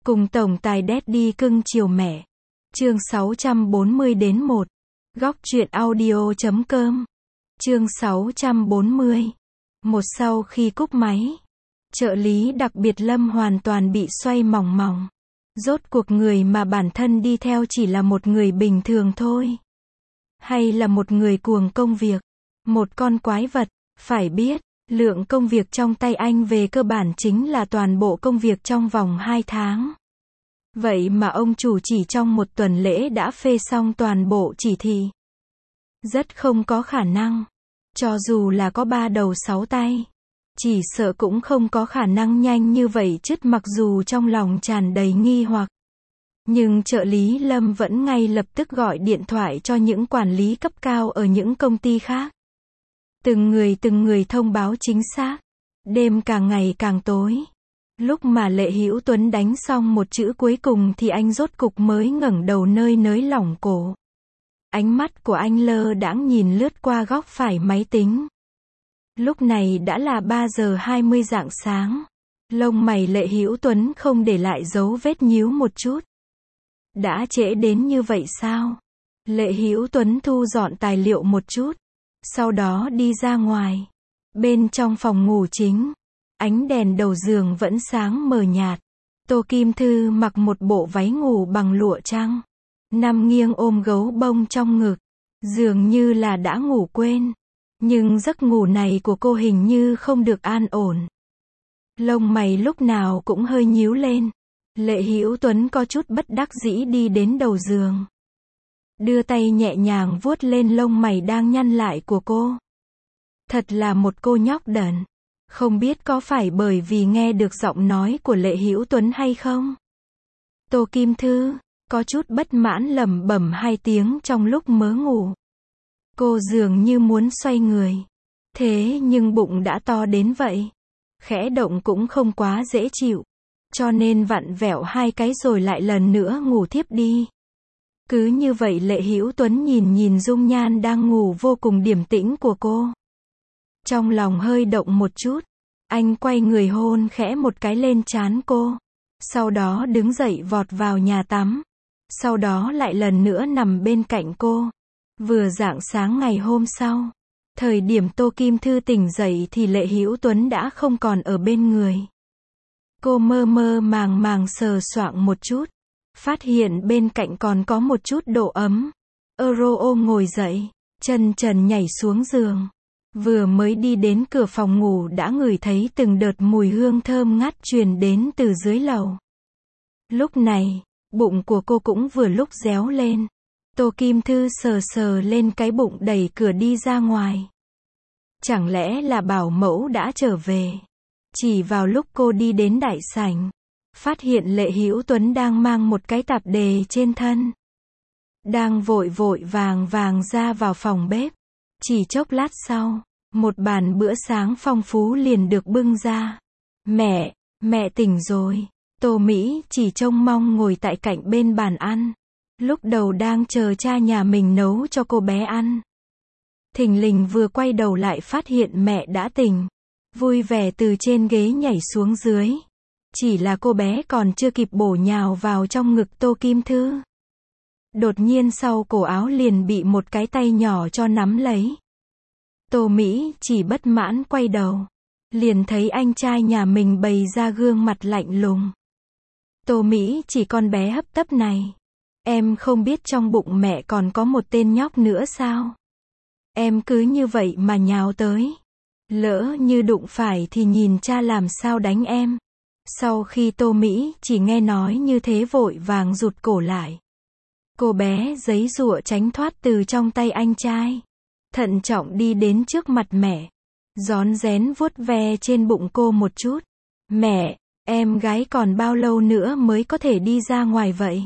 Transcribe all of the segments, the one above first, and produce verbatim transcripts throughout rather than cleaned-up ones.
Cùng tổng tài Daddy cưng chiều mẹ. Chương sáu trăm bốn mươi đến một. Góc truyện audio chấm com. Chương sáu trăm bốn mươi. Một sau khi cúp máy, trợ lý đặc biệt Lâm hoàn toàn bị xoay mòng mòng. Rốt cuộc người mà bản thân đi theo chỉ là một người bình thường thôi, hay là một người cuồng công việc, một con quái vật. Phải biết, lượng công việc trong tay anh về cơ bản chính là toàn bộ công việc trong vòng hai tháng. Vậy mà ông chủ chỉ trong một tuần lễ đã phê xong toàn bộ chỉ thị. Rất không có khả năng. Cho dù là có ba đầu sáu tay, chỉ sợ cũng không có khả năng nhanh như vậy chứ. Mặc dù trong lòng tràn đầy nghi hoặc, nhưng trợ lý Lâm vẫn ngay lập tức gọi điện thoại cho những quản lý cấp cao ở những công ty khác. Từng người từng người thông báo chính xác. Đêm càng ngày càng tối. Lúc mà Lệ Hữu Tuấn đánh xong một chữ cuối cùng thì anh rốt cục mới ngẩng đầu nơi nới lỏng cổ. Ánh mắt của anh lơ đãng nhìn lướt qua góc phải máy tính. Lúc này đã là ba giờ hai mươi rạng sáng. Lông mày Lệ Hữu Tuấn không để lại dấu vết nhíu một chút. Đã trễ đến như vậy sao? Lệ Hữu Tuấn thu dọn tài liệu một chút, sau đó đi ra ngoài. Bên trong phòng ngủ chính, ánh đèn đầu giường vẫn sáng mờ nhạt. Tô Kim Thư mặc một bộ váy ngủ bằng lụa trắng, nằm nghiêng ôm gấu bông trong ngực, dường như là đã ngủ quên. Nhưng giấc ngủ này của cô hình như không được an ổn. Lông mày lúc nào cũng hơi nhíu lên. Lệ Hữu Tuấn có chút bất đắc dĩ đi đến đầu giường, đưa tay nhẹ nhàng vuốt lên lông mày đang nhăn lại của cô. Thật là một cô nhóc đần. Không biết có phải bởi vì nghe được giọng nói của Lệ Hữu Tuấn hay không? Tô Kim Thư có chút bất mãn lẩm bẩm hai tiếng trong lúc mớ ngủ. Cô dường như muốn xoay người, thế nhưng bụng đã to đến vậy, khẽ động cũng không quá dễ chịu, cho nên vặn vẹo hai cái rồi lại lần nữa ngủ thiếp đi. Cứ như vậy Lệ Hữu Tuấn nhìn nhìn dung nhan đang ngủ vô cùng điềm tĩnh của cô, trong lòng hơi động một chút. Anh quay người hôn khẽ một cái lên trán cô, sau đó đứng dậy vọt vào nhà tắm, sau đó lại lần nữa nằm bên cạnh cô. Vừa rạng sáng ngày hôm sau, thời điểm Tô Kim Thư tỉnh dậy thì Lệ Hữu Tuấn đã không còn ở bên người. Cô mơ mơ màng màng sờ soạng một chút, phát hiện bên cạnh còn có một chút độ ấm. Euro ngồi dậy, chân trần nhảy xuống giường. Vừa mới đi đến cửa phòng ngủ đã ngửi thấy từng đợt mùi hương thơm ngát truyền đến từ dưới lầu. Lúc này, bụng của cô cũng vừa lúc réo lên. Tô Kim Thư sờ sờ lên cái bụng đẩy cửa đi ra ngoài. Chẳng lẽ là bảo mẫu đã trở về? Chỉ vào lúc cô đi đến đại sảnh, phát hiện Lệ Hữu Tuấn đang mang một cái tạp dề trên thân, đang vội vội vàng vàng ra vào phòng bếp. Chỉ chốc lát sau, một bàn bữa sáng phong phú liền được bưng ra. Mẹ, mẹ tỉnh rồi. Tô Mỹ chỉ trông mong ngồi tại cạnh bên bàn ăn. Lúc đầu đang chờ cha nhà mình nấu cho cô bé ăn. Thình lình vừa quay đầu lại phát hiện mẹ đã tỉnh. Vui vẻ từ trên ghế nhảy xuống dưới. Chỉ là cô bé còn chưa kịp bổ nhào vào trong ngực Tô Kim Thư, đột nhiên sau cổ áo liền bị một cái tay nhỏ cho nắm lấy. Tô Mỹ chỉ bất mãn quay đầu, liền thấy anh trai nhà mình bày ra gương mặt lạnh lùng. Tô Mỹ chỉ con bé hấp tấp này, em không biết trong bụng mẹ còn có một tên nhóc nữa sao? Em cứ như vậy mà nhào tới, lỡ như đụng phải thì nhìn cha làm sao đánh em. Sau khi Tô Mỹ chỉ nghe nói như thế vội vàng rụt cổ lại. Cô bé giãy giụa tránh thoát từ trong tay anh trai, thận trọng đi đến trước mặt mẹ, rón rén vuốt ve trên bụng cô một chút. Mẹ, em gái còn bao lâu nữa mới có thể đi ra ngoài vậy?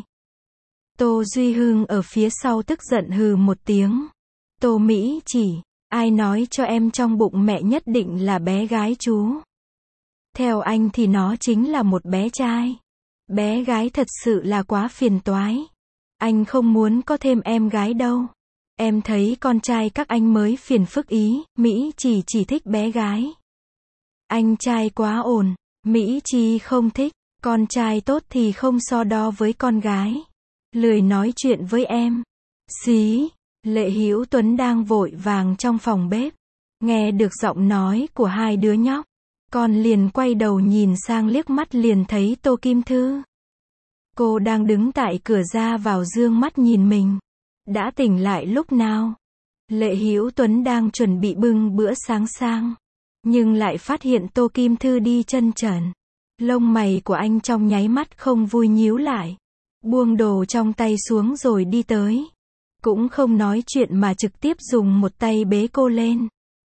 Tô Duy Hưng ở phía sau tức giận hừ một tiếng. Tô Mỹ chỉ, ai nói cho em trong bụng mẹ nhất định là bé gái chú? Theo anh thì nó chính là một bé trai. Bé gái thật sự là quá phiền toái. Anh không muốn có thêm em gái đâu. Em thấy con trai các anh mới phiền phức ý. Mỹ chỉ chỉ thích bé gái. Anh trai quá ồn. Mỹ Chi không thích. Con trai tốt thì không so đo với con gái. Lười nói chuyện với em. Xí, Lệ Hữu Tuấn đang vội vàng trong phòng bếp. Nghe được giọng nói của hai đứa nhóc. Con liền quay đầu nhìn sang liếc mắt liền thấy Tô Kim Thư. Cô đang đứng tại cửa ra vào dương mắt nhìn mình. Đã tỉnh lại lúc nào? Lệ Hữu Tuấn đang chuẩn bị bưng bữa sáng sang. Nhưng lại phát hiện Tô Kim Thư đi chân trần. Lông mày của anh trong nháy mắt không vui nhíu lại. Buông đồ trong tay xuống rồi đi tới. Cũng không nói chuyện mà trực tiếp dùng một tay bế cô lên.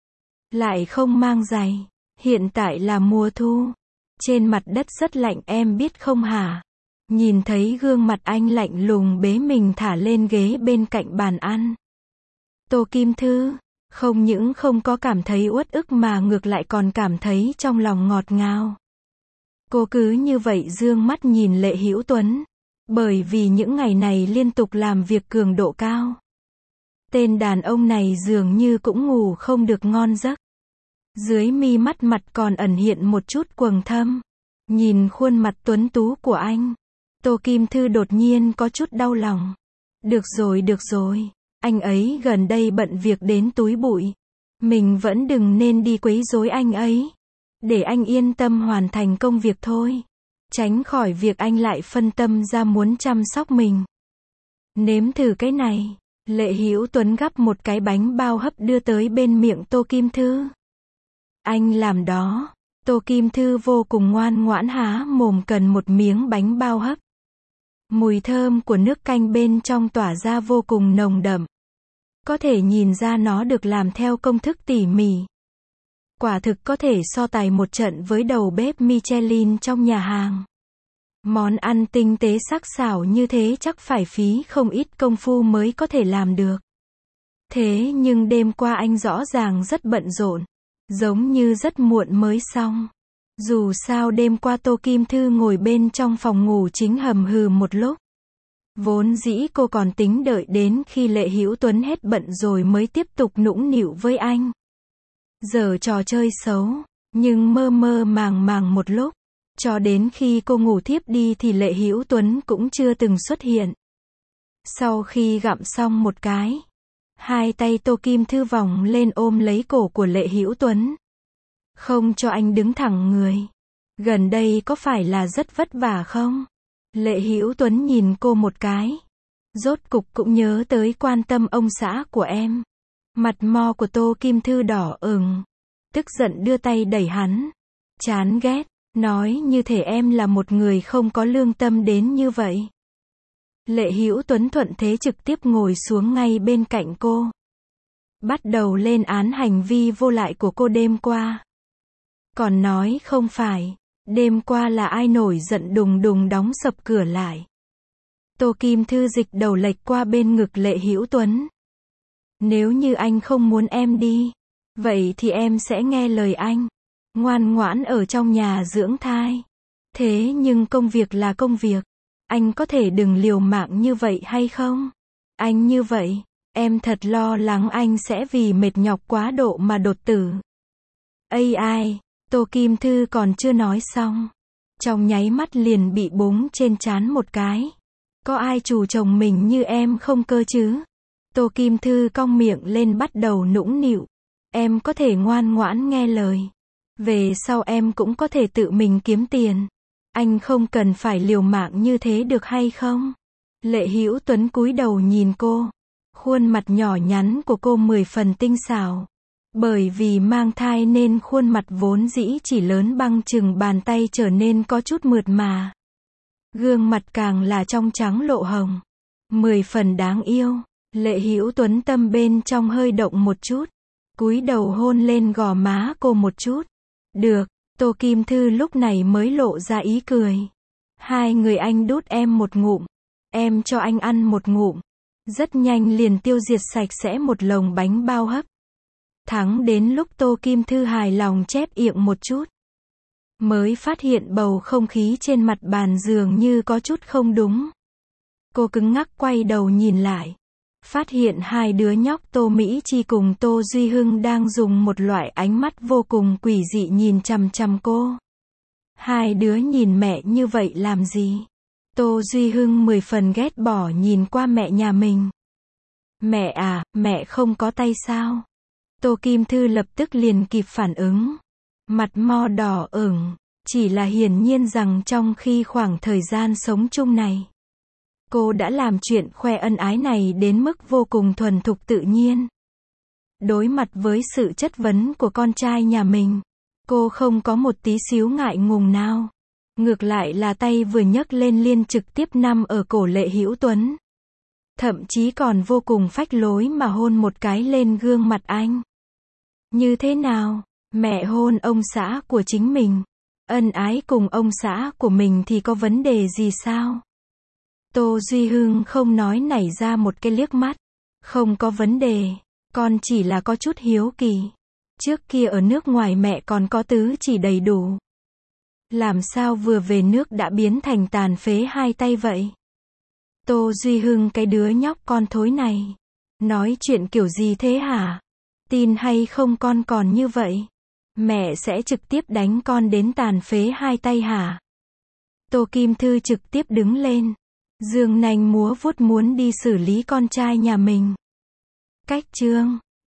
Lại không mang giày. Hiện tại là mùa thu. Trên mặt đất rất lạnh em biết không hả? Nhìn thấy gương mặt anh lạnh lùng bế mình thả lên ghế bên cạnh bàn ăn. Tô Kim Thư, không những không có cảm thấy uất ức mà ngược lại còn cảm thấy trong lòng ngọt ngào. Cô cứ như vậy dương mắt nhìn Lệ Hữu Tuấn. Bởi vì những ngày này liên tục làm việc cường độ cao. Tên đàn ông này dường như cũng ngủ không được ngon giấc. Dưới mi mắt mặt còn ẩn hiện một chút quầng thâm. Nhìn khuôn mặt tuấn tú của anh. Tô Kim Thư đột nhiên có chút đau lòng. Được rồi được rồi. Anh ấy gần đây bận việc đến túi bụi. Mình vẫn đừng nên đi quấy rối anh ấy. Để anh yên tâm hoàn thành công việc thôi. Tránh khỏi việc anh lại phân tâm ra muốn chăm sóc mình. Nếm thử cái này. Lệ Hữu Tuấn gắp một cái bánh bao hấp đưa tới bên miệng Tô Kim Thư. Anh làm đó. Tô Kim Thư vô cùng ngoan ngoãn há mồm cần một miếng bánh bao hấp. Mùi thơm của nước canh bên trong tỏa ra vô cùng nồng đậm. Có thể nhìn ra nó được làm theo công thức tỉ mỉ. Quả thực có thể so tài một trận với đầu bếp Michelin trong nhà hàng. Món ăn tinh tế sắc sảo như thế chắc phải phí không ít công phu mới có thể làm được. Thế nhưng đêm qua anh rõ ràng rất bận rộn. Giống như rất muộn mới xong. Dù sao đêm qua Tô Kim Thư ngồi bên trong phòng ngủ chính hầm hừ một lúc. Vốn dĩ cô còn tính đợi đến khi Lệ Hữu Tuấn hết bận rồi mới tiếp tục nũng nịu với anh. Giờ trò chơi xấu, nhưng mơ mơ màng màng một lúc. Cho đến khi cô ngủ thiếp đi thì Lệ Hữu Tuấn cũng chưa từng xuất hiện. Sau khi gặm xong một cái, hai tay Tô Kim Thư vòng lên ôm lấy cổ của Lệ Hữu Tuấn. Không cho anh đứng thẳng người. Gần đây có phải là rất vất vả không? Lệ Hữu Tuấn nhìn cô một cái. Rốt cục cũng nhớ tới quan tâm ông xã của em. Mặt mo của Tô Kim Thư đỏ ửng. Tức giận đưa tay đẩy hắn. Chán ghét. Nói như thể em là một người không có lương tâm đến như vậy. Lệ Hữu Tuấn thuận thế trực tiếp ngồi xuống ngay bên cạnh cô. Bắt đầu lên án hành vi vô lại của cô đêm qua. Còn nói không phải. Đêm qua là ai nổi giận đùng đùng đóng sập cửa lại. Tô Kim Thư dịch đầu lệch qua bên ngực Lệ Hữu Tuấn. Nếu như anh không muốn em đi, vậy thì em sẽ nghe lời anh. Ngoan ngoãn ở trong nhà dưỡng thai. Thế nhưng công việc là công việc. Anh có thể đừng liều mạng như vậy hay không? Anh như vậy, em thật lo lắng anh sẽ vì mệt nhọc quá độ mà đột tử. Ây ai, Tô Kim Thư còn chưa nói xong. Trong nháy mắt liền bị búng trên trán một cái. Có ai chủ chồng mình như em không cơ chứ? Tô Kim Thư cong miệng lên bắt đầu nũng nịu. Em có thể ngoan ngoãn nghe lời. Về sau em cũng có thể tự mình kiếm tiền. Anh không cần phải liều mạng như thế được hay không? Lệ Hữu Tuấn cúi đầu nhìn cô. Khuôn mặt nhỏ nhắn của cô mười phần tinh xảo. Bởi vì mang thai nên khuôn mặt vốn dĩ chỉ lớn bằng chừng bàn tay trở nên có chút mượt mà. Gương mặt càng là trong trắng lộ hồng. Mười phần đáng yêu. Lệ Hữu Tuấn tâm bên trong hơi động một chút. Cúi đầu hôn lên gò má cô một chút. Được, Tô Kim Thư lúc này mới lộ ra ý cười. Hai người anh đút em một ngụm. Em cho anh ăn một ngụm. Rất nhanh liền tiêu diệt sạch sẽ một lồng bánh bao hấp. Thẳng đến lúc Tô Kim Thư hài lòng chép miệng một chút. Mới phát hiện bầu không khí trên mặt bàn dường như có chút không đúng. Cô cứng ngắc quay đầu nhìn lại. Phát hiện hai đứa nhóc Tô Mỹ Chi cùng Tô Duy Hưng đang dùng một loại ánh mắt vô cùng quỷ dị nhìn chằm chằm cô. Hai đứa nhìn mẹ như vậy làm gì? Tô Duy Hưng mười phần ghét bỏ nhìn qua mẹ nhà mình. Mẹ à, mẹ không có tay sao? Tô Kim Thư lập tức liền kịp phản ứng. Mặt mo đỏ ửng, chỉ là hiển nhiên rằng trong khi khoảng thời gian sống chung này, cô đã làm chuyện khoe ân ái này đến mức vô cùng thuần thục tự nhiên. Đối mặt với sự chất vấn của con trai nhà mình, cô không có một tí xíu ngại ngùng nào. Ngược lại là tay vừa nhấc lên liền trực tiếp nằm ở cổ Lệ Hữu Tuấn. Thậm chí còn vô cùng phách lối mà hôn một cái lên gương mặt anh. Như thế nào? Mẹ hôn ông xã của chính mình, ân ái cùng ông xã của mình thì có vấn đề gì sao? Tô Duy Hưng không nói nảy ra một cái liếc mắt. Không có vấn đề, con chỉ là có chút hiếu kỳ. Trước kia ở nước ngoài mẹ còn có tứ chỉ đầy đủ. Làm sao vừa về nước đã biến thành tàn phế hai tay vậy? Tô Duy Hưng cái đứa nhóc con thối này. Nói chuyện kiểu gì thế hả? Tin hay không con còn như vậy? Mẹ sẽ trực tiếp đánh con đến tàn phế hai tay hả? Tô Kim Thư trực tiếp đứng lên. Dương nanh múa vuốt muốn đi xử lý con trai nhà mình. Cách chương